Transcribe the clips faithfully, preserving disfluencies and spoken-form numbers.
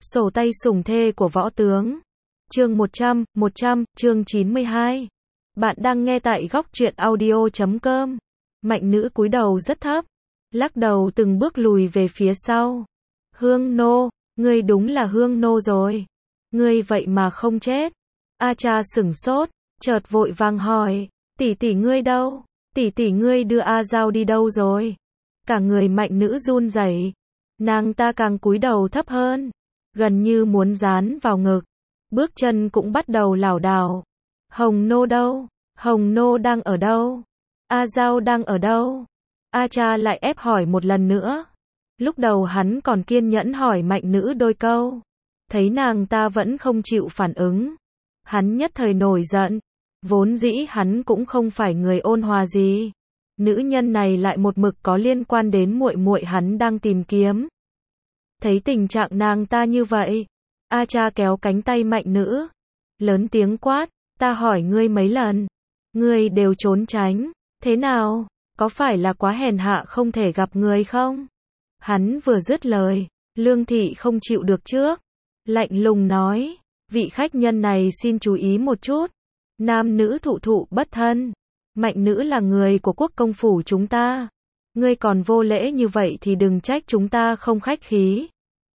Sổ tay sủng thê của võ tướng. Chương một trăm, một trăm, chương chín mươi hai. Bạn đang nghe tại góc truyện audio chấm com. Mạnh nữ cúi đầu rất thấp, lắc đầu từng bước lùi về phía sau. Hương nô, ngươi đúng là hương nô rồi. Ngươi vậy mà không chết. A Cha sửng sốt, chợt vội vàng hỏi, tỷ tỷ ngươi đâu? Tỷ tỷ ngươi đưa A Giao đi đâu rồi? Cả người mạnh nữ run rẩy, nàng ta càng cúi đầu thấp hơn, gần như muốn dán vào ngực. Bước chân cũng bắt đầu lảo đảo. Hồng nô đâu? Hồng nô đang ở đâu? A Giao đang ở đâu? A Cha lại ép hỏi một lần nữa. Lúc đầu hắn còn kiên nhẫn hỏi mạnh nữ đôi câu. Thấy nàng ta vẫn không chịu phản ứng, hắn nhất thời nổi giận. Vốn dĩ hắn cũng không phải người ôn hòa gì. Nữ nhân này lại một mực có liên quan đến muội muội hắn đang tìm kiếm. Thấy tình trạng nàng ta như vậy, A Cha kéo cánh tay mạnh nữ, lớn tiếng quát, ta hỏi ngươi mấy lần, ngươi đều trốn tránh, thế nào, có phải là quá hèn hạ không thể gặp người không? Hắn vừa dứt lời, Lương Thị không chịu được trước, lạnh lùng nói, vị khách nhân này xin chú ý một chút, nam nữ thụ thụ bất thân, mạnh nữ là người của quốc công phủ chúng ta, ngươi còn vô lễ như vậy thì đừng trách chúng ta không khách khí.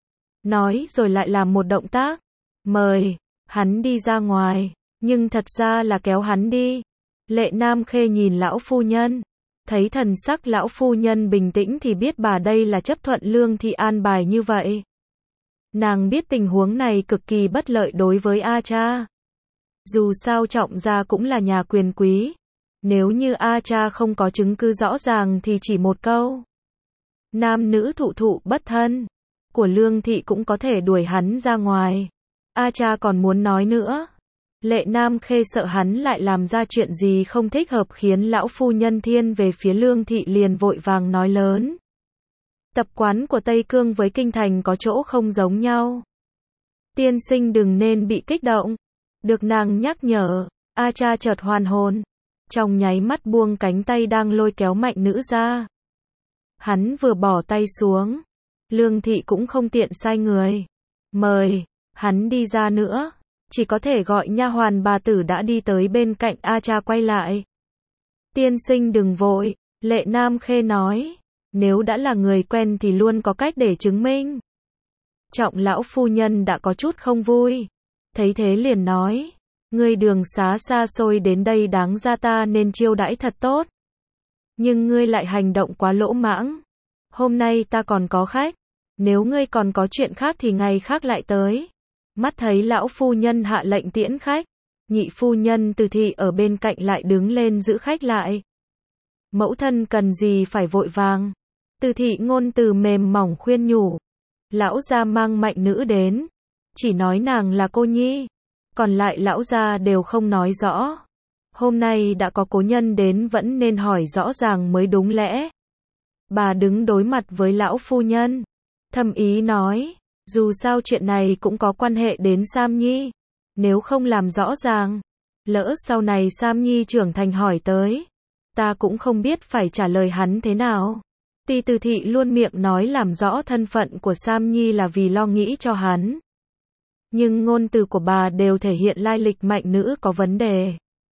Nói rồi lại làm một động tác, mời hắn đi ra ngoài, nhưng thật ra là kéo hắn đi. Lệ Nam Khê nhìn lão phu nhân, thấy thần sắc lão phu nhân bình tĩnh thì biết bà đây là chấp thuận Lương Thị an bài như vậy. Nàng biết tình huống này cực kỳ bất lợi đối với A Cha. Dù sao Trọng gia cũng là nhà quyền quý, nếu như A Cha không có chứng cứ rõ ràng thì chỉ một câu nam nữ thụ thụ bất thân của Lương Thị cũng có thể đuổi hắn ra ngoài. A Cha còn muốn nói nữa. Lệ Nam Khê sợ hắn lại làm ra chuyện gì không thích hợp khiến lão phu nhân thiên về phía Lương Thị liền vội vàng nói lớn. Tập quán của Tây Cương với Kinh Thành có chỗ không giống nhau. Tiên sinh đừng nên bị kích động. Được nàng nhắc nhở, A Cha chợt hoàn hồn. Trong nháy mắt buông cánh tay đang lôi kéo mạnh nữ ra. Hắn vừa bỏ tay xuống, Lương Thị cũng không tiện sai người. Mời hắn đi ra nữa, chỉ có thể gọi nha hoàn bà tử đã đi tới bên cạnh A Cha quay lại. Tiên sinh đừng vội, Lệ Nam Khê nói, nếu đã là người quen thì luôn có cách để chứng minh. Trọng lão phu nhân đã có chút không vui, thấy thế liền nói, ngươi đường xá xa xôi đến đây đáng ra ta nên chiêu đãi thật tốt. Nhưng ngươi lại hành động quá lỗ mãng. Hôm nay ta còn có khách, nếu ngươi còn có chuyện khác thì ngày khác lại tới. Mắt thấy lão phu nhân hạ lệnh tiễn khách, nhị phu nhân Từ Thị ở bên cạnh lại đứng lên giữ khách lại. Mẫu thân cần gì phải vội vàng. Từ Thị ngôn từ mềm mỏng khuyên nhủ. Lão gia mang mạnh nữ đến, chỉ nói nàng là cô nhi, còn lại lão gia đều không nói rõ. Hôm nay đã có cố nhân đến vẫn nên hỏi rõ ràng mới đúng lẽ. Bà đứng đối mặt với lão phu nhân, thầm ý nói, dù sao chuyện này cũng có quan hệ đến Sam Nhi, nếu không làm rõ ràng, lỡ sau này Sam Nhi trưởng thành hỏi tới, ta cũng không biết phải trả lời hắn thế nào. Ti Từ Thị luôn miệng nói làm rõ thân phận của Sam Nhi là vì lo nghĩ cho hắn. Nhưng ngôn từ của bà đều thể hiện lai lịch mạnh nữ có vấn đề.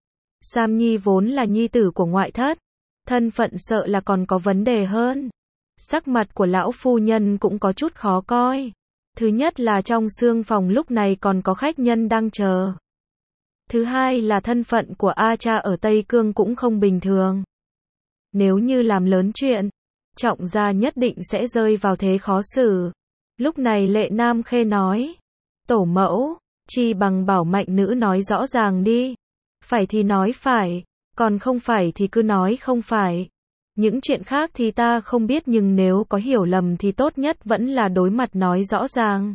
Sam Nhi vốn là nhi tử của ngoại thất, thân phận sợ là còn có vấn đề hơn. Sắc mặt của lão phu nhân cũng có chút khó coi. Thứ nhất là trong xương phòng lúc này còn có khách nhân đang chờ. Thứ hai là thân phận của A Cha ở Tây Cương cũng không bình thường. Nếu như làm lớn chuyện, Trọng gia nhất định sẽ rơi vào thế khó xử. Lúc này Lệ Nam Khê nói, tổ mẫu, chi bằng bảo mạnh nữ nói rõ ràng đi. Phải thì nói phải, còn không phải thì cứ nói không phải. Những chuyện khác thì ta không biết nhưng nếu có hiểu lầm thì tốt nhất vẫn là đối mặt nói rõ ràng.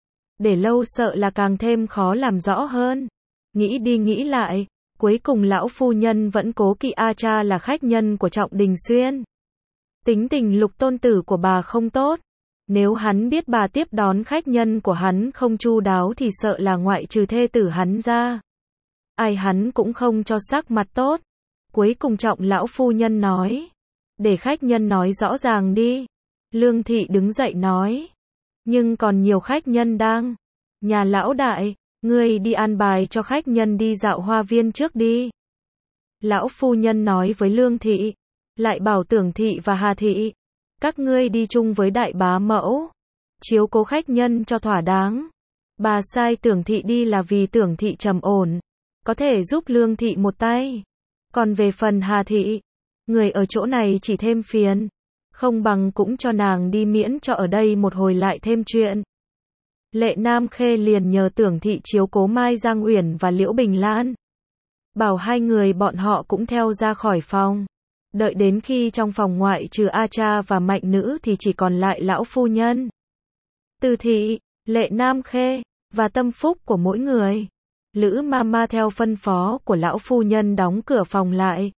Để lâu sợ là càng thêm khó làm rõ hơn. Nghĩ đi nghĩ lại, cuối cùng lão phu nhân vẫn cố kỵ A Cha là khách nhân của Trọng Đình Xuyên. Tính tình Lục tôn tử của bà không tốt. Nếu hắn biết bà tiếp đón khách nhân của hắn không chu đáo thì sợ là ngoại trừ thê tử hắn ra, ai hắn cũng không cho sắc mặt tốt. Cuối cùng Trọng lão phu nhân nói, để khách nhân nói rõ ràng đi. Lương Thị đứng dậy nói, Nhưng còn nhiều khách nhân đang. Nhà lão đại, ngươi đi an bài cho khách nhân đi dạo hoa viên trước đi. Lão phu nhân nói với Lương thị, lại bảo Tưởng thị và Hà thị, các ngươi đi chung với đại bá mẫu, chiếu cố khách nhân cho thỏa đáng. Bà sai Tưởng thị đi là vì Tưởng thị trầm ổn, có thể giúp Lương thị một tay. Còn về phần Hà thị, người ở chỗ này chỉ thêm phiền, không bằng cũng cho nàng đi miễn cho ở đây một hồi lại thêm chuyện. Lệ Nam Khê liền nhờ Tưởng thị chiếu cố Mai Giang Uyển và Liễu Bình Lan, bảo hai người bọn họ cũng theo ra khỏi phòng. Đợi đến khi trong phòng ngoại trừ A Cha và Mạnh Nữ thì chỉ còn lại lão phu nhân, Từ thị, Lệ Nam Khê và tâm phúc của mỗi người. Lữ Mama theo phân phó của lão phu nhân đóng cửa phòng lại.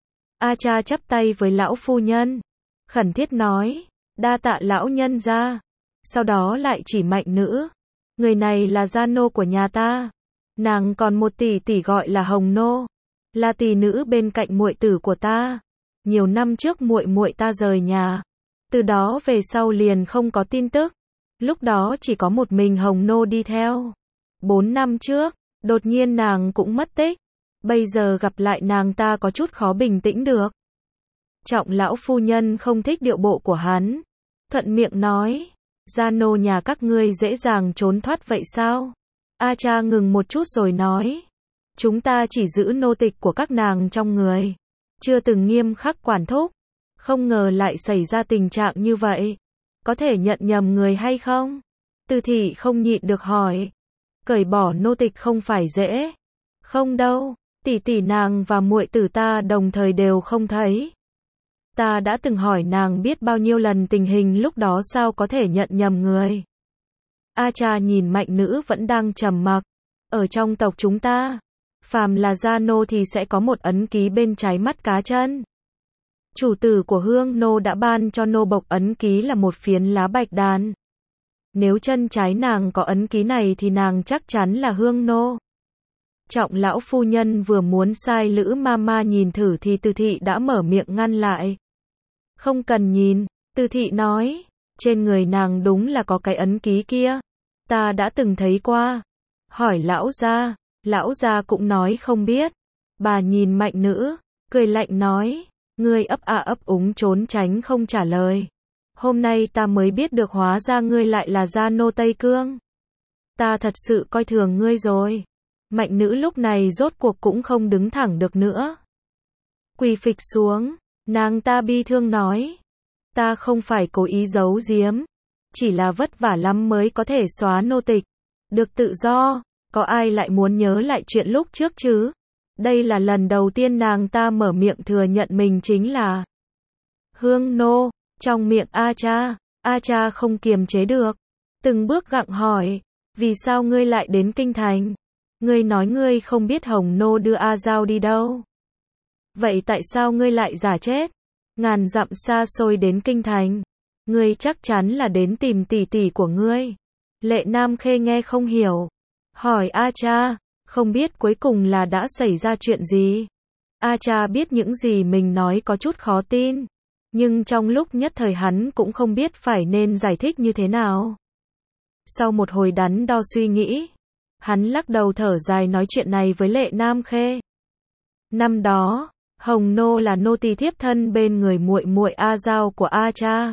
A Cha chắp tay với lão phu nhân, khẩn thiết nói, đa tạ lão nhân gia. Sau đó lại chỉ Mạnh Nữ, người này là gia nô của nhà ta. Nàng còn một tỷ tỷ gọi là Hồng nô, là tỷ nữ bên cạnh muội tử của ta. Nhiều năm trước muội muội ta rời nhà, từ đó về sau liền không có tin tức. Lúc đó chỉ có một mình Hồng nô đi theo. Bốn năm trước, đột nhiên nàng cũng mất tích. Bây giờ gặp lại nàng ta có chút khó bình tĩnh được. Trọng lão phu nhân không thích điệu bộ của hắn, thuận miệng nói, gia nô nhà các ngươi dễ dàng trốn thoát vậy sao? A Cha ngừng một chút rồi nói, chúng ta chỉ giữ nô tịch của các nàng trong người, chưa từng nghiêm khắc quản thúc. Không ngờ lại xảy ra tình trạng như vậy. Có thể nhận nhầm người hay không? Từ thị không nhịn được hỏi. Cởi bỏ nô tịch không phải dễ. Không đâu, tỷ tỷ nàng và muội tử ta đồng thời đều không thấy. Ta đã từng hỏi nàng biết bao nhiêu lần tình hình lúc đó sao có thể nhận nhầm người. A Cha nhìn Mạnh Nữ vẫn đang trầm mặc. Ở trong tộc chúng ta, phàm là gia nô thì sẽ có một ấn ký bên trái mắt cá chân. Chủ tử của Hương nô đã ban cho nô bộc ấn ký là một phiến lá bạch đàn. Nếu chân trái nàng có ấn ký này thì nàng chắc chắn là Hương nô. Trọng lão phu nhân vừa muốn sai Lữ Mama nhìn thử thì Từ thị đã mở miệng ngăn lại. Không cần nhìn, Từ thị nói, trên người nàng đúng là có cái ấn ký kia. Ta đã từng thấy qua. Hỏi lão gia, lão gia cũng nói không biết. Bà nhìn Mạnh Nữ, cười lạnh nói, ngươi ấp a ấp úng trốn tránh không trả lời. Hôm nay ta mới biết được hóa ra ngươi lại là gia nô Tây Cương. Ta thật sự coi thường ngươi rồi. Mạnh Nữ lúc này rốt cuộc cũng không đứng thẳng được nữa. Quỳ phịch xuống, nàng ta bi thương nói, ta không phải cố ý giấu giếm, chỉ là vất vả lắm mới có thể xóa nô tịch, được tự do, có ai lại muốn nhớ lại chuyện lúc trước chứ? Đây là lần đầu tiên nàng ta mở miệng thừa nhận mình chính là Hương nô. Trong miệng A Cha, A Cha không kiềm chế được, từng bước gặng hỏi, vì sao ngươi lại đến kinh thành? Ngươi nói ngươi không biết Hồng nô đưa A Giao đi đâu. Vậy tại sao ngươi lại giả chết? Ngàn dặm xa xôi đến kinh thành, ngươi chắc chắn là đến tìm tỷ tỷ của ngươi. Lệ Nam Khê nghe không hiểu, hỏi A Cha, không biết cuối cùng là đã xảy ra chuyện gì. A Cha biết những gì mình nói có chút khó tin, nhưng trong lúc nhất thời hắn cũng không biết phải nên giải thích như thế nào. Sau một hồi đắn đo suy nghĩ, hắn lắc đầu thở dài nói chuyện này với Lệ Nam Khê. Năm đó, Hồng nô là nô tỳ thiếp thân bên người muội muội A Giao của A Cha.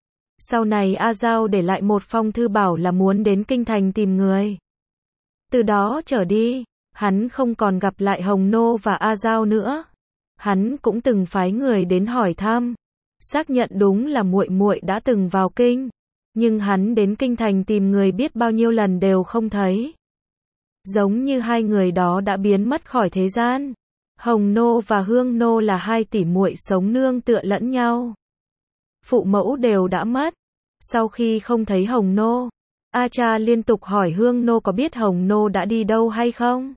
Sau này A Giao để lại một phong thư bảo là muốn đến kinh thành tìm người. Từ đó trở đi, hắn không còn gặp lại Hồng nô và A Giao nữa. Hắn cũng từng phái người đến hỏi thăm, xác nhận đúng là muội muội đã từng vào kinh, nhưng hắn đến kinh thành tìm người biết bao nhiêu lần đều không thấy. Giống như hai người đó đã biến mất khỏi thế gian. Hồng nô và Hương nô là hai tỷ muội sống nương tựa lẫn nhau. Phụ mẫu đều đã mất. Sau khi không thấy Hồng nô, A Cha liên tục hỏi Hương nô có biết Hồng nô đã đi đâu hay không.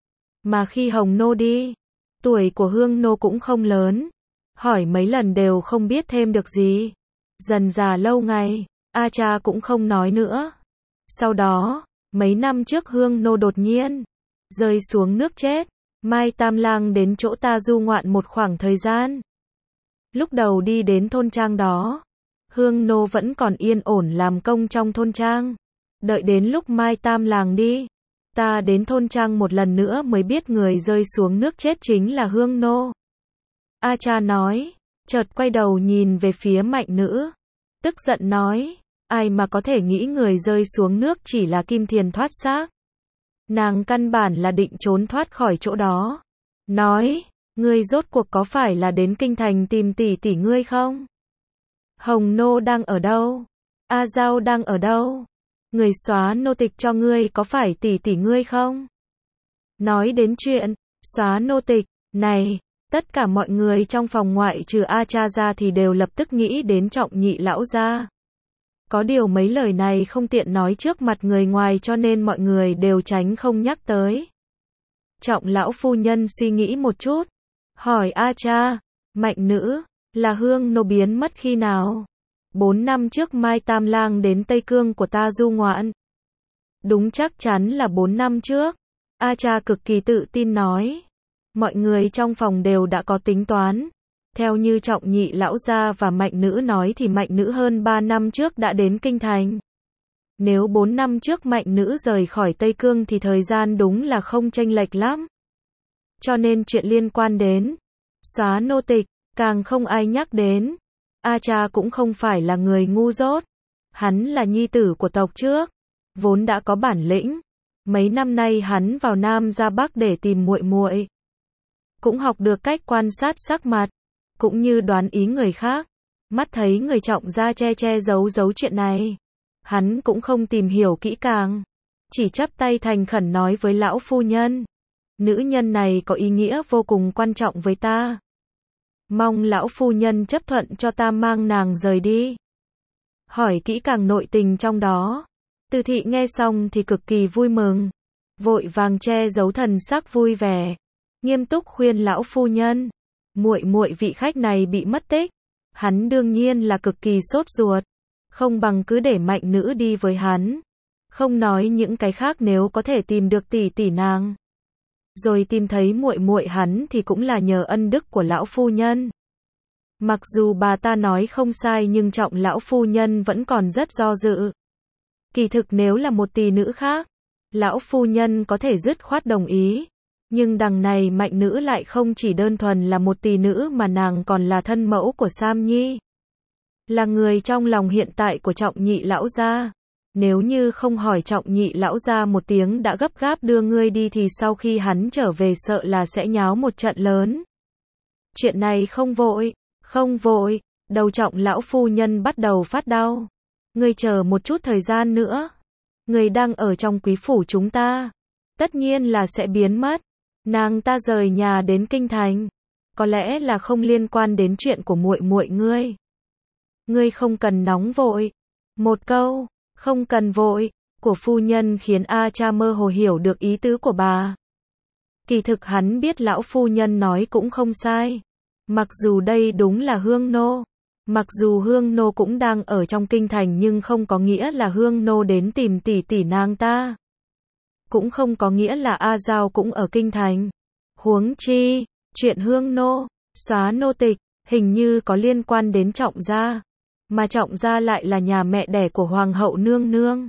Mà khi Hồng nô đi, tuổi của Hương nô cũng không lớn. Hỏi mấy lần đều không biết thêm được gì. Dần dà lâu ngày, A Cha cũng không nói nữa. Sau đó, mấy năm trước Hương nô đột nhiên rơi xuống nước chết. Mai Tam Lang đến chỗ ta du ngoạn một khoảng thời gian. Lúc đầu đi đến thôn trang đó, Hương nô vẫn còn yên ổn làm công trong thôn trang. Đợi đến lúc Mai Tam làng đi, ta đến thôn trang một lần nữa mới biết người rơi xuống nước chết chính là Hương nô. A Cha nói, chợt quay đầu nhìn về phía Mạnh Nữ, tức giận nói, ai mà có thể nghĩ người rơi xuống nước chỉ là Kim Thiền thoát xác. Nàng căn bản là định trốn thoát khỏi chỗ đó. Nói, ngươi rốt cuộc có phải là đến kinh thành tìm tỷ tỷ ngươi không? Hồng nô đang ở đâu? A Giao đang ở đâu? Người xóa nô tịch cho ngươi có phải tỷ tỷ ngươi không? Nói đến chuyện xóa nô tịch này, tất cả mọi người trong phòng ngoại trừ A Cha ra thì đều lập tức nghĩ đến Trọng Nhị lão gia. Có điều mấy lời này không tiện nói trước mặt người ngoài cho nên mọi người đều tránh không nhắc tới. Trọng lão phu nhân suy nghĩ một chút, hỏi A Cha, Mạnh Nữ, là Hương nô biến mất khi nào? Bốn năm trước Mai Tam lang đến Tây Cương của ta du ngoạn. Đúng chắc chắn là bốn năm trước. A Cha cực kỳ tự tin nói. Mọi người trong phòng đều đã có tính toán. Theo như Trọng Nhị lão gia và Mạnh Nữ nói thì Mạnh Nữ hơn ba năm trước đã đến Kinh Thành. Nếu bốn năm trước Mạnh Nữ rời khỏi Tây Cương thì thời gian đúng là không chênh lệch lắm. Cho nên chuyện liên quan đến xóa nô tịch, càng không ai nhắc đến. A Cha cũng không phải là người ngu dốt. Hắn là nhi tử của tộc trước, vốn đã có bản lĩnh. Mấy năm nay hắn vào Nam ra Bắc để tìm muội muội, cũng học được cách quan sát sắc mặt, cũng như đoán ý người khác. Mắt thấy người Trọng gia che che giấu giấu chuyện này, hắn cũng không tìm hiểu kỹ càng, chỉ chắp tay thành khẩn nói với lão phu nhân, nữ nhân này có ý nghĩa vô cùng quan trọng với ta. Mong lão phu nhân chấp thuận cho ta mang nàng rời đi. Hỏi kỹ càng nội tình trong đó. Từ thị nghe xong thì cực kỳ vui mừng, vội vàng che giấu thần sắc vui vẻ, nghiêm túc khuyên lão phu nhân, muội muội vị khách này bị mất tích, hắn đương nhiên là cực kỳ sốt ruột, không bằng cứ để Mạnh Nữ đi với hắn, không nói những cái khác, nếu có thể tìm được tỷ tỷ nàng, rồi tìm thấy muội muội hắn thì cũng là nhờ ân đức của lão phu nhân. Mặc dù bà ta nói không sai nhưng Trọng lão phu nhân vẫn còn rất do dự. Kỳ thực nếu là một tỷ nữ khác, lão phu nhân có thể dứt khoát đồng ý. Nhưng đằng này Mạnh Nữ lại không chỉ đơn thuần là một tỷ nữ mà nàng còn là thân mẫu của Sam Nhi. Là người trong lòng hiện tại của Trọng Nhị lão gia. Nếu như không hỏi Trọng Nhị lão gia một tiếng đã gấp gáp đưa ngươi đi thì sau khi hắn trở về sợ là sẽ nháo một trận lớn. Chuyện này không vội, không vội, đầu Trọng lão phu nhân bắt đầu phát đau. Ngươi chờ một chút thời gian nữa. Ngươi đang ở trong quý phủ chúng ta, tất nhiên là sẽ biến mất. Nàng ta rời nhà đến kinh thành, có lẽ là không liên quan đến chuyện của muội muội ngươi. Ngươi không cần nóng vội. Một câu, không cần vội, của phu nhân khiến A Cha mơ hồ hiểu được ý tứ của bà. Kỳ thực hắn biết lão phu nhân nói cũng không sai. Mặc dù đây đúng là Hương nô, mặc dù Hương nô cũng đang ở trong kinh thành nhưng không có nghĩa là Hương nô đến tìm tỷ tỷ nàng ta. Cũng không có nghĩa là A Giao cũng ở kinh thành. Huống chi, chuyện Hương nô xóa nô tịch hình như có liên quan đến Trọng gia, mà Trọng gia lại là nhà mẹ đẻ của Hoàng hậu nương nương.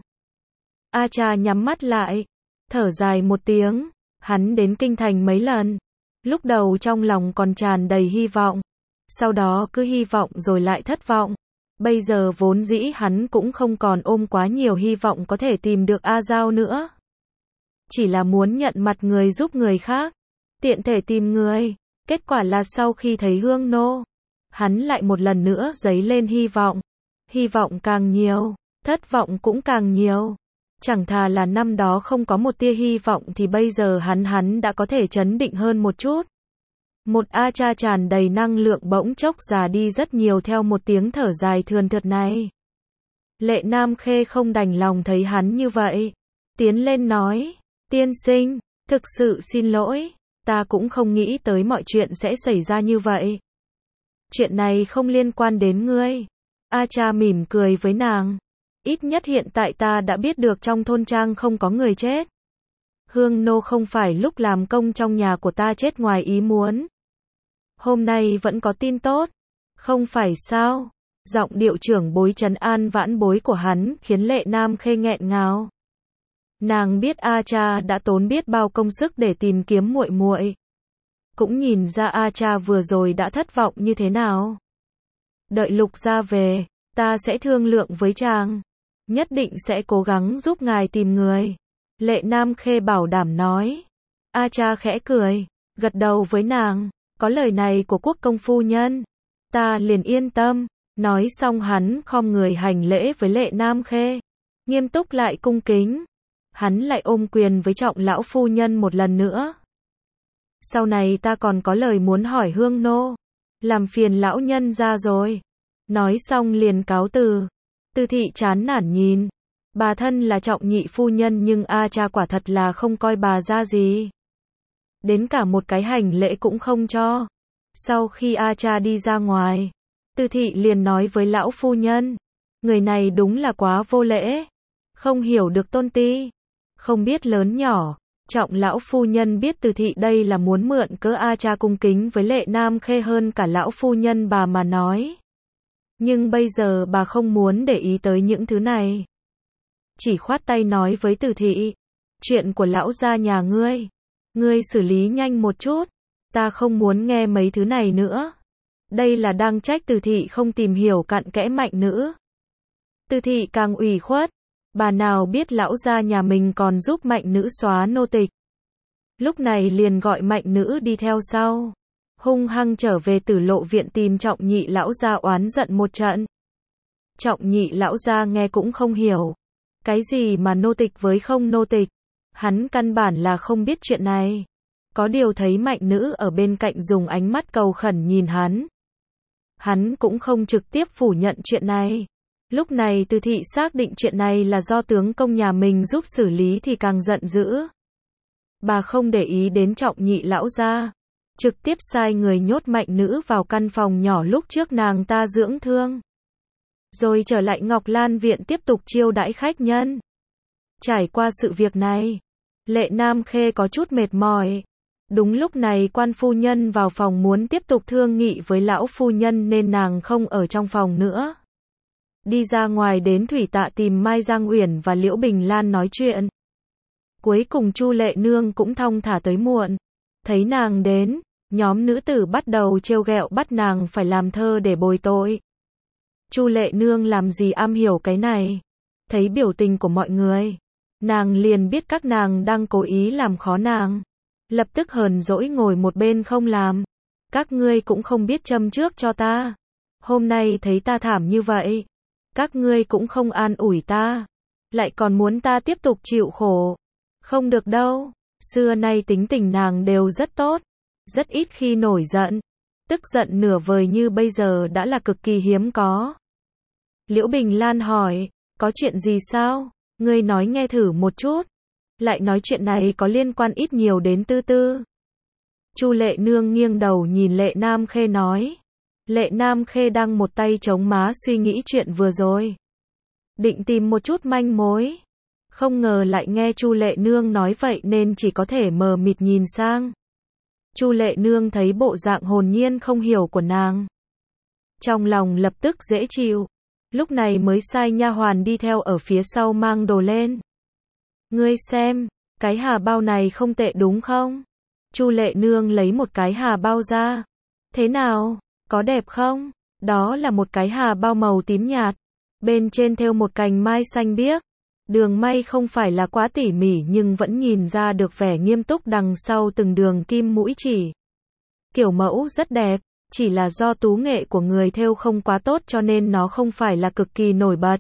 A Cha nhắm mắt lại, thở dài một tiếng. Hắn đến kinh thành mấy lần, lúc đầu trong lòng còn tràn đầy hy vọng, sau đó cứ hy vọng rồi lại thất vọng. Bây giờ vốn dĩ hắn cũng không còn ôm quá nhiều hy vọng có thể tìm được A Giao nữa. Chỉ là muốn nhận mặt người giúp người khác, tiện thể tìm người. Kết quả là sau khi thấy Hương nô, hắn lại một lần nữa dấy lên hy vọng. Hy vọng càng nhiều, thất vọng cũng càng nhiều. Chẳng thà là năm đó không có một tia hy vọng thì bây giờ hắn hắn đã có thể trấn định hơn một chút. Một A Cha tràn đầy năng lượng bỗng chốc già đi rất nhiều theo một tiếng thở dài thườn thượt này. Lệ Nam Khê không đành lòng thấy hắn như vậy, tiến lên nói, tiên sinh, thực sự xin lỗi, ta cũng không nghĩ tới mọi chuyện sẽ xảy ra như vậy. Chuyện này không liên quan đến ngươi. A Cha mỉm cười với nàng. Ít nhất hiện tại ta đã biết được trong thôn trang không có người chết. Hương nô không phải lúc làm công trong nhà của ta chết ngoài ý muốn. Hôm nay vẫn có tin tốt. Không phải sao? Giọng điệu trưởng bối trấn an vãn bối của hắn khiến Lệ Nam Khê nghẹn ngào. Nàng biết A Cha đã tốn biết bao công sức để tìm kiếm muội muội, cũng nhìn ra A Cha vừa rồi đã thất vọng như thế nào. Đợi Lục gia về, ta sẽ thương lượng với chàng, nhất định sẽ cố gắng giúp ngài tìm người. Lệ Nam Khê bảo đảm nói. A Cha khẽ cười, gật đầu với nàng, có lời này của quốc công phu nhân, ta liền yên tâm. Nói xong hắn khom người hành lễ với Lệ Nam Khê, nghiêm túc lại cung kính. Hắn lại ôm quyền với Trọng lão phu nhân một lần nữa. Sau này ta còn có lời muốn hỏi Hương nô, làm phiền lão nhân ra rồi. Nói xong liền cáo từ. Từ thị chán nản nhìn, bà thân là Trọng nhị phu nhân nhưng A Cha quả thật là không coi bà ra gì. Đến cả một cái hành lễ cũng không cho. Sau khi A Cha đi ra ngoài, Từ thị liền nói với lão phu nhân, người này đúng là quá vô lễ, không hiểu được tôn ti, không biết lớn nhỏ. Trọng lão phu nhân biết Từ thị đây là muốn mượn cớ A Cha cung kính với Lệ Nam Khê hơn cả lão phu nhân bà mà nói. Nhưng bây giờ bà không muốn để ý tới những thứ này. Chỉ khoát tay nói với Từ thị, chuyện của lão gia nhà ngươi, ngươi xử lý nhanh một chút, ta không muốn nghe mấy thứ này nữa. Đây là đang trách Từ thị không tìm hiểu cặn kẽ Mạnh nữ. Từ thị càng ủy khuất, bà nào biết lão gia nhà mình còn giúp Mạnh nữ xóa nô tịch. Lúc này liền gọi Mạnh nữ đi theo sau, hung hăng trở về Tử Lộ viện tìm Trọng nhị lão gia oán giận một trận. Trọng nhị lão gia nghe cũng không hiểu, cái gì mà nô tịch với không nô tịch, hắn căn bản là không biết chuyện này. Có điều thấy Mạnh nữ ở bên cạnh dùng ánh mắt cầu khẩn nhìn hắn, hắn cũng không trực tiếp phủ nhận chuyện này. Lúc này Từ thị xác định chuyện này là do tướng công nhà mình giúp xử lý thì càng giận dữ. Bà không để ý đến Trọng nhị lão gia, trực tiếp sai người nhốt Mạnh nữ vào căn phòng nhỏ lúc trước nàng ta dưỡng thương. Rồi trở lại Ngọc Lan viện tiếp tục chiêu đãi khách nhân. Trải qua sự việc này, Lệ Nam Khê có chút mệt mỏi. Đúng lúc này quan phu nhân vào phòng muốn tiếp tục thương nghị với lão phu nhân nên nàng không ở trong phòng nữa. Đi ra ngoài đến thủy tạ tìm Mai Giang Uyển và Liễu Bình Lan nói chuyện. Cuối cùng Chu Lệ Nương cũng thong thả tới muộn. Thấy nàng đến, nhóm nữ tử bắt đầu trêu ghẹo bắt nàng phải làm thơ để bồi tội. Chu Lệ Nương làm gì am hiểu cái này. Thấy biểu tình của mọi người, nàng liền biết các nàng đang cố ý làm khó nàng. Lập tức hờn dỗi ngồi một bên không làm. Các ngươi cũng không biết châm trước cho ta. Hôm nay thấy ta thảm như vậy, các ngươi cũng không an ủi ta, lại còn muốn ta tiếp tục chịu khổ. Không được đâu. Xưa nay tính tình nàng đều rất tốt, rất ít khi nổi giận. Tức giận nửa vời như bây giờ đã là cực kỳ hiếm có. Liễu Bình Lan hỏi, có chuyện gì sao? Ngươi nói nghe thử một chút. Lại nói chuyện này có liên quan ít nhiều đến Tư Tư. Chu Lệ Nương nghiêng đầu nhìn Lệ Nam Khê nói. Lệ Nam Khê đang một tay chống má suy nghĩ chuyện vừa rồi, định tìm một chút manh mối. Không ngờ lại nghe Chu Lệ Nương nói vậy nên chỉ có thể mờ mịt nhìn sang. Chu Lệ Nương thấy bộ dạng hồn nhiên không hiểu của nàng, trong lòng lập tức dễ chịu. Lúc này mới sai nha hoàn đi theo ở phía sau mang đồ lên. Ngươi xem, cái hà bao này không tệ đúng không? Chu Lệ Nương lấy một cái hà bao ra. Thế nào, có đẹp không? Đó là một cái hà bao màu tím nhạt, bên trên thêu một cành mai xanh biếc. Đường may không phải là quá tỉ mỉ nhưng vẫn nhìn ra được vẻ nghiêm túc đằng sau từng đường kim mũi chỉ. Kiểu mẫu rất đẹp, chỉ là do tú nghệ của người thêu không quá tốt cho nên nó không phải là cực kỳ nổi bật.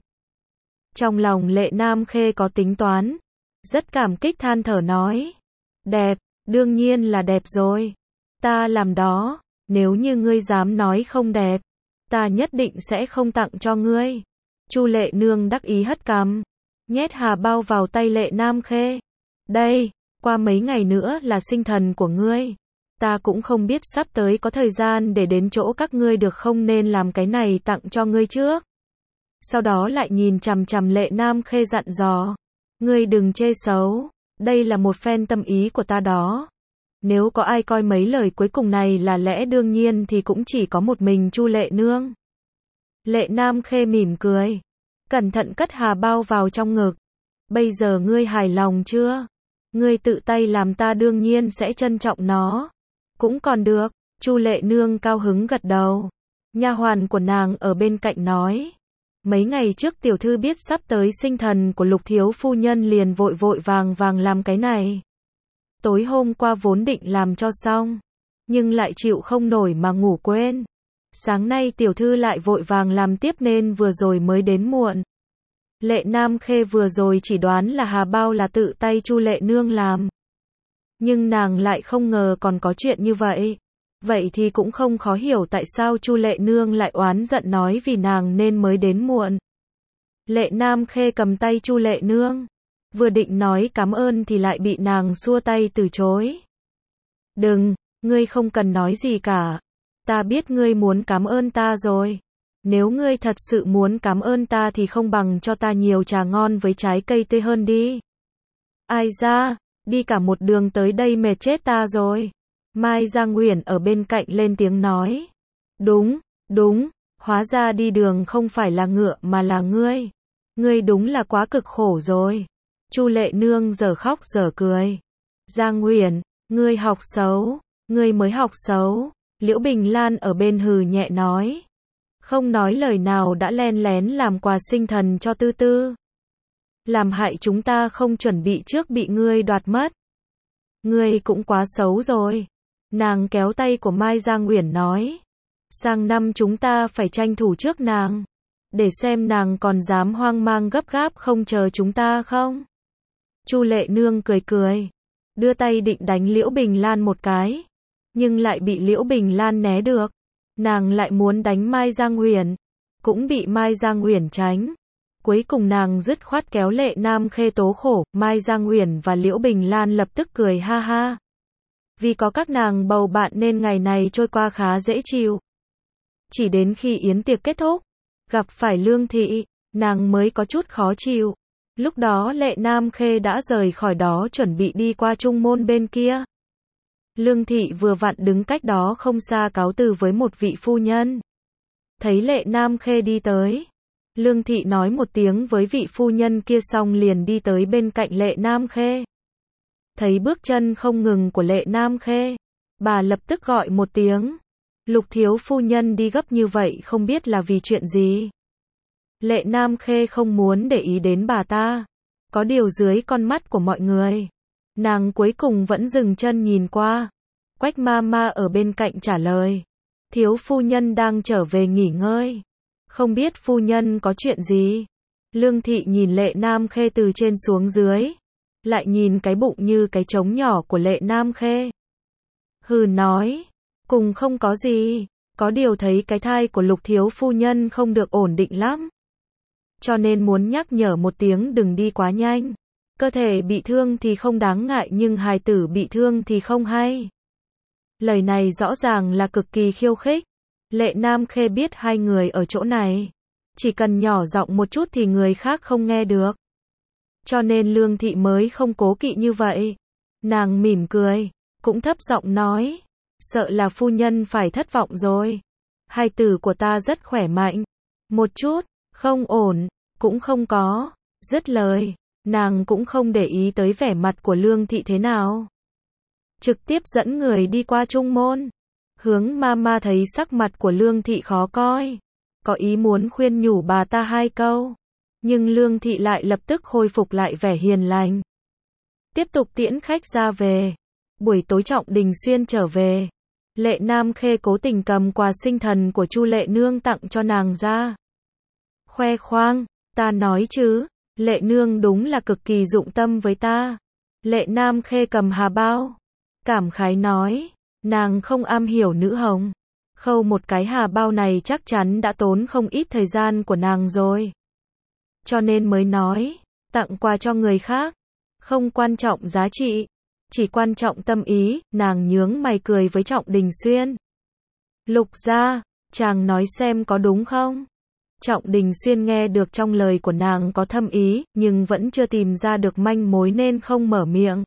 Trong lòng Lệ Nam Khê có tính toán, rất cảm kích than thở nói. Đẹp, đương nhiên là đẹp rồi. Ta làm đó, nếu như ngươi dám nói không đẹp, ta nhất định sẽ không tặng cho ngươi. Chu Lệ Nương đắc ý hất cằm, nhét hà bao vào tay Lệ Nam Khê. Đây, qua mấy ngày nữa là sinh thần của ngươi. Ta cũng không biết sắp tới có thời gian để đến chỗ các ngươi được không nên làm cái này tặng cho ngươi trước. Sau đó lại nhìn chằm chằm Lệ Nam Khê dặn dò. Ngươi đừng chê xấu, đây là một phen tâm ý của ta đó. Nếu có ai coi mấy lời cuối cùng này là lẽ đương nhiên thì cũng chỉ có một mình Chu Lệ Nương. Lệ Nam Khê mỉm cười, cẩn thận cất hà bao vào trong ngực. Bây giờ ngươi hài lòng chưa? Ngươi tự tay làm ta đương nhiên sẽ trân trọng nó. Cũng còn được, Chu Lệ Nương cao hứng gật đầu. Nha hoàn của nàng ở bên cạnh nói. Mấy ngày trước tiểu thư biết sắp tới sinh thần của Lục thiếu phu nhân liền vội vội vàng vàng làm cái này. Tối hôm qua vốn định làm cho xong, nhưng lại chịu không nổi mà ngủ quên. Sáng nay tiểu thư lại vội vàng làm tiếp nên vừa rồi mới đến muộn. Lệ Nam Khê vừa rồi chỉ đoán là hà bao là tự tay Chu Lệ Nương làm. Nhưng nàng lại không ngờ còn có chuyện như vậy. Vậy thì cũng không khó hiểu tại sao Chu Lệ Nương lại oán giận nói vì nàng nên mới đến muộn. Lệ Nam Khê cầm tay Chu Lệ Nương, vừa định nói cảm ơn thì lại bị nàng xua tay từ chối. Đừng, ngươi không cần nói gì cả. Ta biết ngươi muốn cảm ơn ta rồi. Nếu ngươi thật sự muốn cảm ơn ta thì không bằng cho ta nhiều trà ngon với trái cây tươi hơn đi. Ai ra, đi cả một đường tới đây mệt chết ta rồi. Mai Giang Uyển ở bên cạnh lên tiếng nói. Đúng, đúng, hóa ra đi đường không phải là ngựa mà là ngươi. Ngươi đúng là quá cực khổ rồi. Chu Lệ Nương giờ khóc giờ cười. Giang Uyển, ngươi học xấu, ngươi mới học xấu. Liễu Bình Lan ở bên hừ nhẹ nói. Không nói lời nào đã len lén làm quà sinh thần cho Tư Tư. Làm hại chúng ta không chuẩn bị trước bị ngươi đoạt mất. Ngươi cũng quá xấu rồi. Nàng kéo tay của Mai Giang Uyển nói. Sang năm chúng ta phải tranh thủ trước nàng. Để xem nàng còn dám hoang mang gấp gáp không chờ chúng ta không. Chu Lệ Nương cười cười. Đưa tay định đánh Liễu Bình Lan một cái. Nhưng lại bị Liễu Bình Lan né được. Nàng lại muốn đánh Mai Giang Uyển. Cũng bị Mai Giang Uyển tránh. Cuối cùng nàng dứt khoát kéo Lệ Nam Khê tố khổ. Mai Giang Uyển và Liễu Bình Lan lập tức cười ha ha. Vì có các nàng bầu bạn nên ngày này trôi qua khá dễ chịu. Chỉ đến khi yến tiệc kết thúc, gặp phải Lương Thị, nàng mới có chút khó chịu. Lúc đó Lệ Nam Khê đã rời khỏi đó chuẩn bị đi qua Trung Môn bên kia. Lương Thị vừa vặn đứng cách đó không xa cáo từ với một vị phu nhân. Thấy Lệ Nam Khê đi tới, Lương Thị nói một tiếng với vị phu nhân kia xong liền đi tới bên cạnh Lệ Nam Khê. Thấy bước chân không ngừng của Lệ Nam Khê, bà lập tức gọi một tiếng. Lục thiếu phu nhân đi gấp như vậy không biết là vì chuyện gì. Lệ Nam Khê không muốn để ý đến bà ta. Có điều dưới con mắt của mọi người, nàng cuối cùng vẫn dừng chân nhìn qua. Quách ma ma ở bên cạnh trả lời. Thiếu phu nhân đang trở về nghỉ ngơi. Không biết phu nhân có chuyện gì. Lương Thị nhìn Lệ Nam Khê từ trên xuống dưới. Lại nhìn cái bụng như cái trống nhỏ của Lệ Nam Khê. Hừ nói. Cùng không có gì. Có điều thấy cái thai của Lục thiếu phu nhân không được ổn định lắm. Cho nên muốn nhắc nhở một tiếng đừng đi quá nhanh. Cơ thể bị thương thì không đáng ngại nhưng hài tử bị thương thì không hay. Lời này rõ ràng là cực kỳ khiêu khích. Lệ Nam Khê biết hai người ở chỗ này. Chỉ cần nhỏ giọng một chút thì người khác không nghe được. Cho nên Lương Thị mới không cố kỵ như vậy. Nàng mỉm cười, cũng thấp giọng nói. Sợ là phu nhân phải thất vọng rồi. Hài tử của ta rất khỏe mạnh. Một chút, không ổn, cũng không có. Dứt lời, nàng cũng không để ý tới vẻ mặt của Lương Thị thế nào. Trực tiếp dẫn người đi qua Trung Môn. Hướng Mama thấy sắc mặt của Lương Thị khó coi. Có ý muốn khuyên nhủ bà ta hai câu. Nhưng Lương Thị lại lập tức khôi phục lại vẻ hiền lành. Tiếp tục tiễn khách ra về. Buổi tối Trọng Đình Xuyên trở về. Lệ Nam Khê cố tình cầm quà sinh thần của Chu Lệ Nương tặng cho nàng ra. Khoe khoang, ta nói chứ, Lệ Nương đúng là cực kỳ dụng tâm với ta. Lệ Nam Khê cầm hà bao. Cảm khái nói, nàng không am hiểu nữ hồng. Khâu một cái hà bao này chắc chắn đã tốn không ít thời gian của nàng rồi. Cho nên mới nói, tặng quà cho người khác. Không quan trọng giá trị. Chỉ quan trọng tâm ý, nàng nhướng mày cười với Trọng Đình Xuyên. Lục gia, chàng nói xem có đúng không? Trọng Đình Xuyên nghe được trong lời của nàng có thâm ý, nhưng vẫn chưa tìm ra được manh mối nên không mở miệng.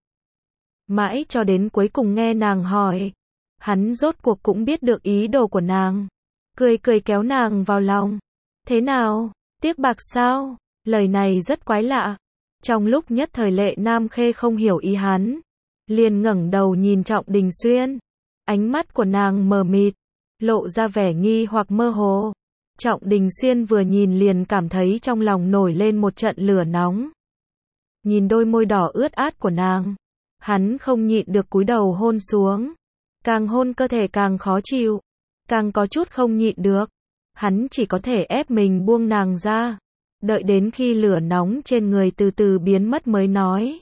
Mãi cho đến cuối cùng nghe nàng hỏi. Hắn rốt cuộc cũng biết được ý đồ của nàng. Cười cười kéo nàng vào lòng. Thế nào? Tiếc bạc sao? Lời này rất quái lạ. Trong lúc nhất thời Lệ Nam Khê không hiểu ý hắn, liền ngẩng đầu nhìn Trọng Đình Xuyên. Ánh mắt của nàng mờ mịt, lộ ra vẻ nghi hoặc mơ hồ. Trọng Đình Xuyên vừa nhìn liền cảm thấy trong lòng nổi lên một trận lửa nóng. Nhìn đôi môi đỏ ướt át của nàng, hắn không nhịn được cúi đầu hôn xuống. Càng hôn cơ thể càng khó chịu, càng có chút không nhịn được. Hắn chỉ có thể ép mình buông nàng ra. Đợi đến khi lửa nóng trên người từ từ biến mất mới nói.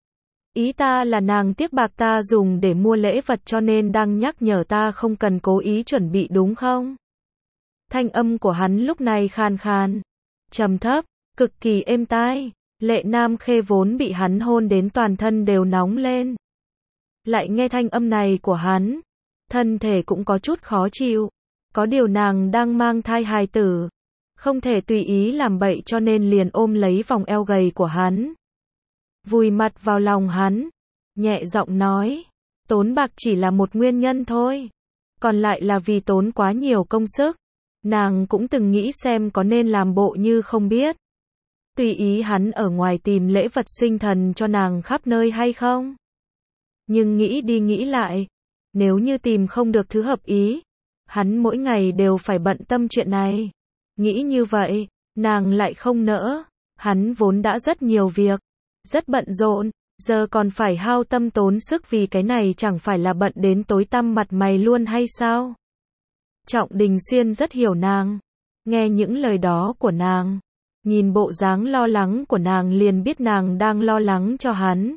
Ý ta là nàng tiếc bạc ta dùng để mua lễ vật cho nên đang nhắc nhở ta không cần cố ý chuẩn bị đúng không? Thanh âm của hắn lúc này khan khan, trầm thấp, cực kỳ êm tai. Lệ Nam Khê vốn bị hắn hôn đến toàn thân đều nóng lên. Lại nghe thanh âm này của hắn, thân thể cũng có chút khó chịu. Có điều nàng đang mang thai hài tử, không thể tùy ý làm bậy cho nên liền ôm lấy vòng eo gầy của hắn. Vùi mặt vào lòng hắn, nhẹ giọng nói, tốn bạc chỉ là một nguyên nhân thôi. Còn lại là vì tốn quá nhiều công sức. Nàng cũng từng nghĩ xem có nên làm bộ như không biết. Tùy ý hắn ở ngoài tìm lễ vật sinh thần cho nàng khắp nơi hay không. Nhưng nghĩ đi nghĩ lại, nếu như tìm không được thứ hợp ý, hắn mỗi ngày đều phải bận tâm chuyện này. Nghĩ như vậy, nàng lại không nỡ. Hắn vốn đã rất nhiều việc, rất bận rộn, giờ còn phải hao tâm tốn sức vì cái này chẳng phải là bận đến tối tăm mặt mày luôn hay sao? Trọng Đình Xuyên rất hiểu nàng. Nghe những lời đó của nàng, nhìn bộ dáng lo lắng của nàng liền biết nàng đang lo lắng cho hắn.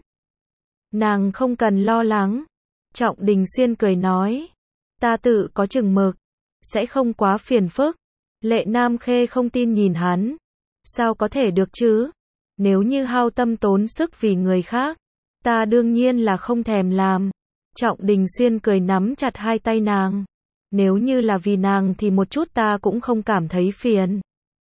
Nàng không cần lo lắng. Trọng Đình Xuyên cười nói. Ta tự có chừng mực, sẽ không quá phiền phức. Lệ Nam Khê không tin nhìn hắn. Sao có thể được chứ? Nếu như hao tâm tốn sức vì người khác, ta đương nhiên là không thèm làm. Trọng Đình Xuyên cười nắm chặt hai tay nàng. Nếu như là vì nàng thì một chút ta cũng không cảm thấy phiền.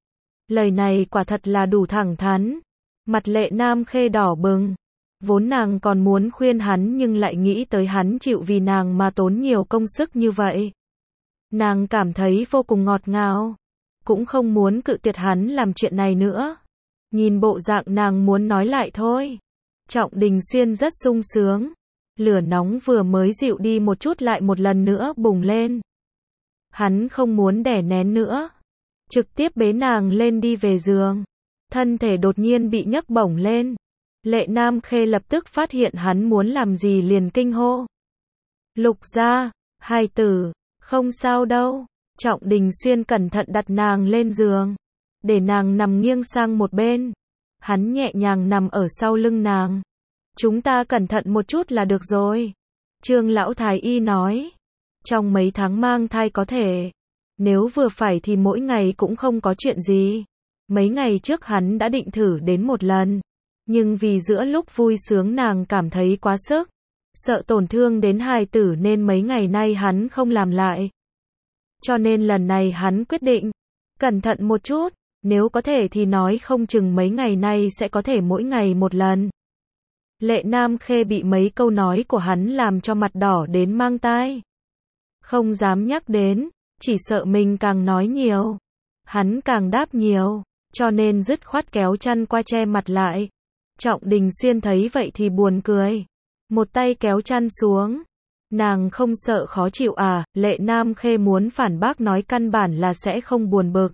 Lời này quả thật là đủ thẳng thắn. Mặt Lệ Nam Khê đỏ bừng. Vốn nàng còn muốn khuyên hắn nhưng lại nghĩ tới hắn chịu vì nàng mà tốn nhiều công sức như vậy. Nàng cảm thấy vô cùng ngọt ngào. Cũng không muốn cự tuyệt hắn làm chuyện này nữa. Nhìn bộ dạng nàng muốn nói lại thôi. Trọng Đình Xuyên rất sung sướng. Lửa nóng vừa mới dịu đi một chút lại một lần nữa bùng lên. Hắn không muốn đè nén nữa. Trực tiếp bế nàng lên đi về giường. Thân thể đột nhiên bị nhấc bổng lên. Lệ Nam Khê lập tức phát hiện hắn muốn làm gì liền kinh hô. Lục gia, hài tử, không sao đâu. Trọng Đình Xuyên cẩn thận đặt nàng lên giường, để nàng nằm nghiêng sang một bên. Hắn nhẹ nhàng nằm ở sau lưng nàng. Chúng ta cẩn thận một chút là được rồi. Trương lão thái y nói. Trong mấy tháng mang thai có thể, nếu vừa phải thì mỗi ngày cũng không có chuyện gì. Mấy ngày trước hắn đã định thử đến một lần. Nhưng vì giữa lúc vui sướng nàng cảm thấy quá sức, sợ tổn thương đến hài tử nên mấy ngày nay hắn không làm lại. Cho nên lần này hắn quyết định, cẩn thận một chút, nếu có thể thì nói không chừng mấy ngày nay sẽ có thể mỗi ngày một lần. Lệ Nam Khê bị mấy câu nói của hắn làm cho mặt đỏ đến mang tai. Không dám nhắc đến, chỉ sợ mình càng nói nhiều, hắn càng đáp nhiều, cho nên dứt khoát kéo chăn qua che mặt lại. Trọng Đình Xuyên thấy vậy thì buồn cười, một tay kéo chăn xuống. Nàng không sợ khó chịu à? Lệ Nam Khê muốn phản bác nói căn bản là sẽ không buồn bực.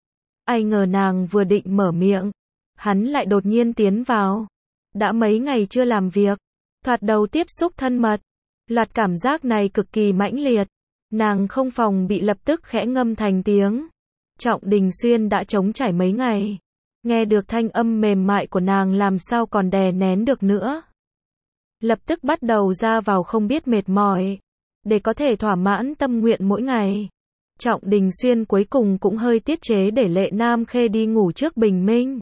Ai ngờ nàng vừa định mở miệng, hắn lại đột nhiên tiến vào. Đã mấy ngày chưa làm việc, thoạt đầu tiếp xúc thân mật, loạt cảm giác này cực kỳ mãnh liệt. Nàng không phòng bị lập tức khẽ ngâm thành tiếng. Trọng Đình Xuyên đã chống trải mấy ngày, nghe được thanh âm mềm mại của nàng làm sao còn đè nén được nữa. Lập tức bắt đầu ra vào không biết mệt mỏi, để có thể thỏa mãn tâm nguyện mỗi ngày. Trọng Đình Xuyên cuối cùng cũng hơi tiết chế để Lệ Nam Khê đi ngủ trước bình minh.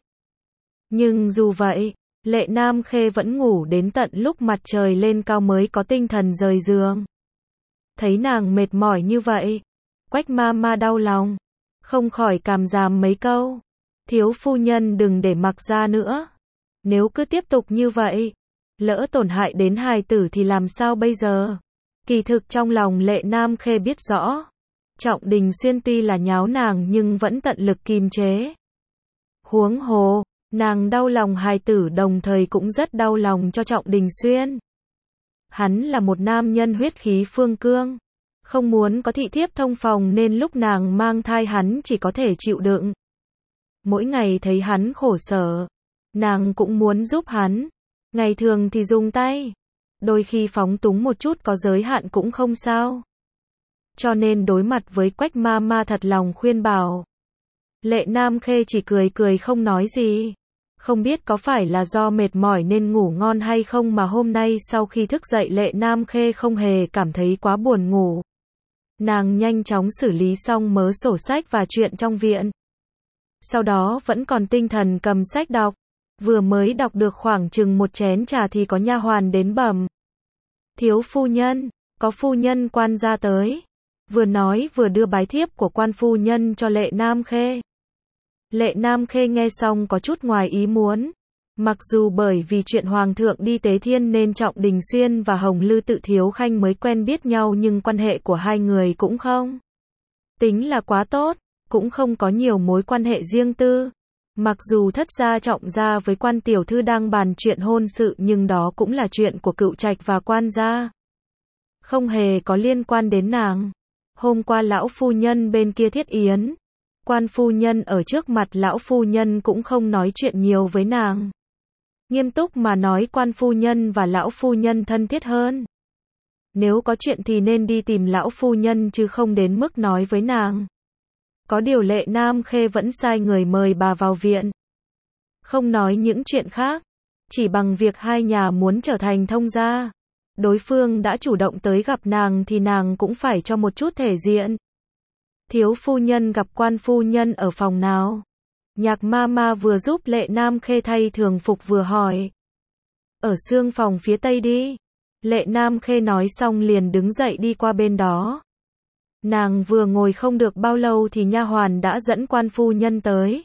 Nhưng dù vậy, Lệ Nam Khê vẫn ngủ đến tận lúc mặt trời lên cao mới có tinh thần rời giường. Thấy nàng mệt mỏi như vậy, Quách ma ma đau lòng, không khỏi cảm giảm mấy câu. Thiếu phu nhân đừng để mặc ra nữa. Nếu cứ tiếp tục như vậy, lỡ tổn hại đến hài tử thì làm sao bây giờ? Kỳ thực trong lòng Lệ Nam Khê biết rõ. Trọng Đình Xuyên tuy là nháo nàng nhưng vẫn tận lực kìm chế. Huống hồ, nàng đau lòng hài tử đồng thời cũng rất đau lòng cho Trọng Đình Xuyên. Hắn là một nam nhân huyết khí phương cương, không muốn có thị thiếp thông phòng nên lúc nàng mang thai hắn chỉ có thể chịu đựng. Mỗi ngày thấy hắn khổ sở, nàng cũng muốn giúp hắn. Ngày thường thì dùng tay, đôi khi phóng túng một chút có giới hạn cũng không sao. Cho nên đối mặt với Quách ma ma thật lòng khuyên bảo, Lệ Nam Khê chỉ cười cười không nói gì. Không biết có phải là do mệt mỏi nên ngủ ngon hay không mà hôm nay sau khi thức dậy Lệ Nam Khê không hề cảm thấy quá buồn ngủ. Nàng nhanh chóng xử lý xong mớ sổ sách và chuyện trong viện. Sau đó vẫn còn tinh thần cầm sách đọc. Vừa mới đọc được khoảng chừng một chén trà thì có nha hoàn đến bẩm. Thiếu phu nhân, có phu nhân quan gia tới. Vừa nói vừa đưa bái thiếp của quan phu nhân cho Lệ Nam Khê. Lệ Nam Khê nghe xong có chút ngoài ý muốn. Mặc dù bởi vì chuyện hoàng thượng đi tế thiên nên Trọng Đình Xuyên và Hồng Lư Tự Thiếu Khanh mới quen biết nhau nhưng quan hệ của hai người cũng không tính là quá tốt, cũng không có nhiều mối quan hệ riêng tư. Mặc dù thất gia Trọng gia với quan tiểu thư đang bàn chuyện hôn sự nhưng đó cũng là chuyện của Cựu Trạch và quan gia, không hề có liên quan đến nàng. Hôm qua lão phu nhân bên kia thiết yến, quan phu nhân ở trước mặt lão phu nhân cũng không nói chuyện nhiều với nàng. Nghiêm túc mà nói quan phu nhân và lão phu nhân thân thiết hơn. Nếu có chuyện thì nên đi tìm lão phu nhân chứ không đến mức nói với nàng. Có điều Lệ Nam Khê vẫn sai người mời bà vào viện. Không nói những chuyện khác, chỉ bằng việc hai nhà muốn trở thành thông gia. Đối phương đã chủ động tới gặp nàng thì nàng cũng phải cho một chút thể diện. Thiếu phu nhân gặp quan phu nhân ở phòng nào? Nhạc ma ma vừa giúp Lệ Nam Khê thay thường phục vừa hỏi. Ở xương phòng phía tây đi. Lệ Nam Khê nói xong liền đứng dậy đi qua bên đó. Nàng vừa ngồi không được bao lâu thì nha hoàn đã dẫn quan phu nhân tới.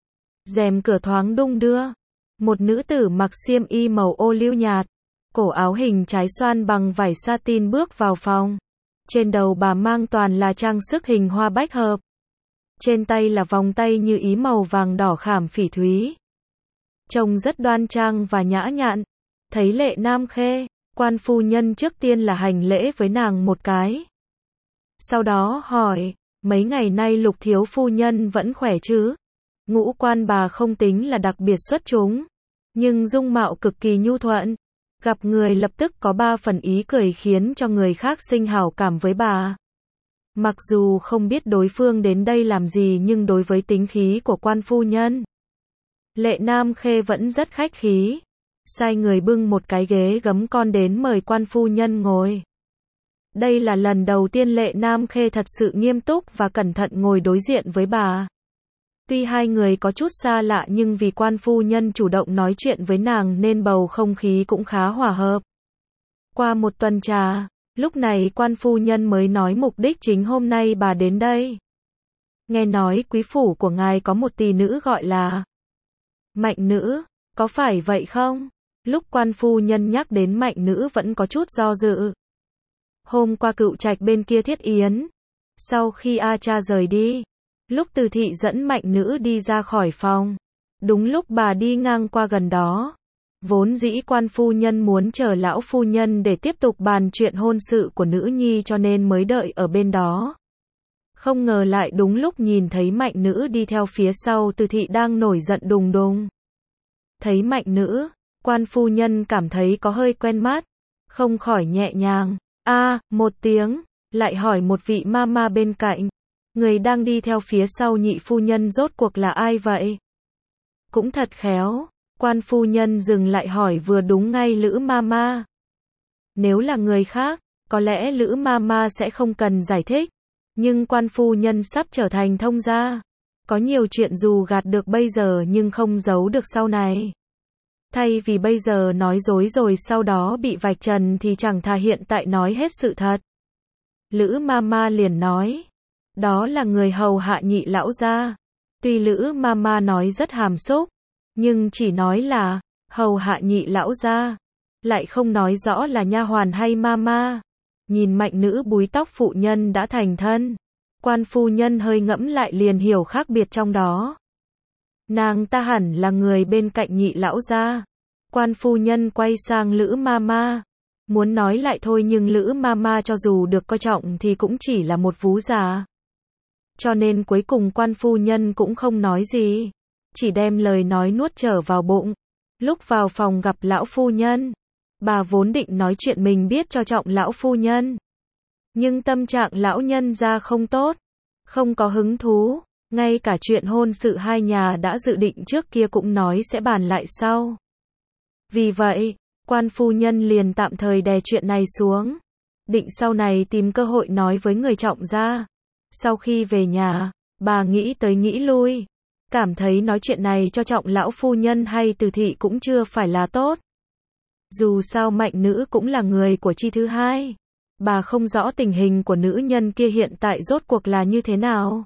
Rèm cửa thoáng đung đưa. Một nữ tử mặc xiêm y màu ô liu nhạt, cổ áo hình trái xoan bằng vải satin bước vào phòng. Trên đầu bà mang toàn là trang sức hình hoa bách hợp. Trên tay là vòng tay như ý màu vàng đỏ khảm phỉ thúy. Trông rất đoan trang và nhã nhặn. Thấy Lệ Nam Khê, quan phu nhân trước tiên là hành lễ với nàng một cái. Sau đó hỏi, mấy ngày nay Lục thiếu phu nhân vẫn khỏe chứ? Ngũ quan bà không tính là đặc biệt xuất chúng, nhưng dung mạo cực kỳ nhu thuận. Gặp người lập tức có ba phần ý cười khiến cho người khác sinh hảo cảm với bà. Mặc dù không biết đối phương đến đây làm gì nhưng đối với tính khí của quan phu nhân, Lệ Nam Khê vẫn rất khách khí. Sai người bưng một cái ghế gấm con đến mời quan phu nhân ngồi. Đây là lần đầu tiên Lệ Nam Khê thật sự nghiêm túc và cẩn thận ngồi đối diện với bà. Tuy hai người có chút xa lạ nhưng vì quan phu nhân chủ động nói chuyện với nàng nên bầu không khí cũng khá hòa hợp. Qua một tuần trà, lúc này quan phu nhân mới nói mục đích chính hôm nay bà đến đây. Nghe nói quý phủ của ngài có một tỷ nữ gọi là Mạnh Nữ, có phải vậy không? Lúc quan phu nhân nhắc đến Mạnh Nữ vẫn có chút do dự. Hôm qua Cựu Trạch bên kia thiết yến, sau khi A Cha rời đi, lúc Từ thị dẫn Mạnh Nữ đi ra khỏi phòng, đúng lúc bà đi ngang qua gần đó. Vốn dĩ quan phu nhân muốn chờ lão phu nhân để tiếp tục bàn chuyện hôn sự của nữ nhi cho nên mới đợi ở bên đó. Không ngờ lại đúng lúc nhìn thấy Mạnh Nữ đi theo phía sau Từ thị đang nổi giận đùng đùng. Thấy Mạnh Nữ, quan phu nhân cảm thấy có hơi quen mắt, không khỏi nhẹ nhàng a à, một tiếng, lại hỏi một vị ma ma bên cạnh, người đang đi theo phía sau nhị phu nhân rốt cuộc là ai vậy? Cũng thật khéo, quan phu nhân dừng lại hỏi vừa đúng ngay Lữ ma ma. Nếu là người khác, có lẽ Lữ ma ma sẽ không cần giải thích, nhưng quan phu nhân sắp trở thành thông gia, có nhiều chuyện dù gạt được bây giờ nhưng không giấu được sau này. Thay vì bây giờ nói dối rồi sau đó bị vạch trần thì chẳng thà hiện tại nói hết sự thật. Lữ ma ma liền nói, đó là người hầu hạ nhị lão gia. Tuy Lữ ma ma nói rất hàm xúc, nhưng chỉ nói là hầu hạ nhị lão gia, lại không nói rõ là nha hoàn hay ma ma. Nhìn Mạnh Nữ búi tóc phụ nhân đã thành thân, Quan phu nhân hơi ngẫm lại liền hiểu khác biệt trong đó. Nàng ta hẳn là người bên cạnh Nhị lão gia. Quan phu nhân quay sang Lữ Mama. Muốn nói lại thôi nhưng Lữ Mama cho dù được coi trọng thì cũng chỉ là một vú già. Cho nên cuối cùng quan phu nhân cũng không nói gì. Chỉ đem lời nói nuốt trở vào bụng. Lúc vào phòng gặp lão phu nhân. Bà vốn định nói chuyện mình biết cho trọng lão phu nhân. Nhưng tâm trạng lão nhân ra không tốt. Không có hứng thú. Ngay cả chuyện hôn sự hai nhà đã dự định trước kia cũng nói sẽ bàn lại sau. Vì vậy, quan phu nhân liền tạm thời đè chuyện này xuống. Định sau này tìm cơ hội nói với người trọng gia. Sau khi về nhà, bà nghĩ tới nghĩ lui. Cảm thấy nói chuyện này cho trọng lão phu nhân hay Từ thị cũng chưa phải là tốt. Dù sao Mạnh nữ cũng là người của chi thứ hai. Bà không rõ tình hình của nữ nhân kia hiện tại rốt cuộc là như thế nào.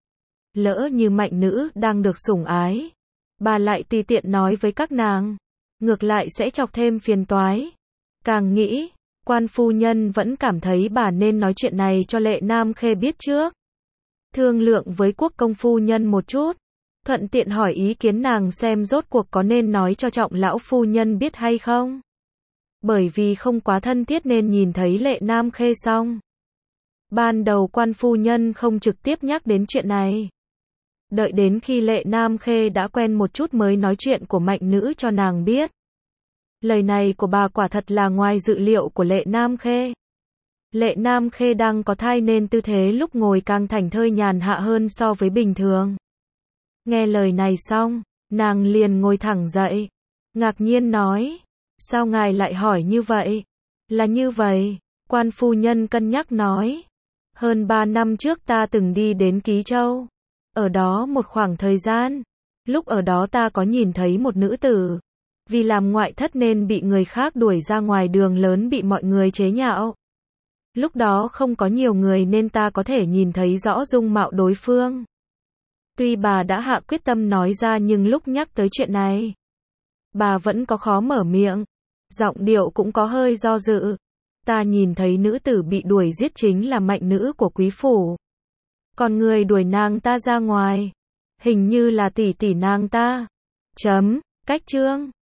Lỡ như Mạnh nữ đang được sủng ái. Bà lại tùy tiện nói với các nàng. Ngược lại sẽ chọc thêm phiền toái. Càng nghĩ, quan phu nhân vẫn cảm thấy bà nên nói chuyện này cho Lệ Nam Khê biết trước. Thương lượng với Quốc công phu nhân một chút. Thuận tiện hỏi ý kiến nàng xem rốt cuộc có nên nói cho trọng lão phu nhân biết hay không. Bởi vì không quá thân thiết nên nhìn thấy Lệ Nam Khê xong. Ban đầu quan phu nhân không trực tiếp nhắc đến chuyện này. Đợi đến khi Lệ Nam Khê đã quen một chút mới nói chuyện của Mạnh nữ cho nàng biết. Lời này của bà quả thật là ngoài dự liệu của Lệ Nam Khê. Lệ Nam Khê đang có thai nên tư thế lúc ngồi càng thảnh thơi nhàn hạ hơn so với bình thường. Nghe lời này xong, nàng liền ngồi thẳng dậy. Ngạc nhiên nói, sao ngài lại hỏi như vậy? Là như vậy, quan phu nhân cân nhắc nói. Hơn ba năm trước ta từng đi đến Ký Châu. Ở đó một khoảng thời gian, lúc ở đó ta có nhìn thấy một nữ tử. Vì làm ngoại thất nên bị người khác đuổi ra ngoài đường lớn bị mọi người chế nhạo. Lúc đó không có nhiều người nên ta có thể nhìn thấy rõ dung mạo đối phương. Tuy bà đã hạ quyết tâm nói ra nhưng lúc nhắc tới chuyện này, bà vẫn có khó mở miệng. Giọng điệu cũng có hơi do dự. Ta nhìn thấy nữ tử bị đuổi giết chính là Mạnh nữ của quý phủ. Còn người đuổi nàng ta ra ngoài, hình như là tỷ tỷ nàng ta. Chấm, cách chương.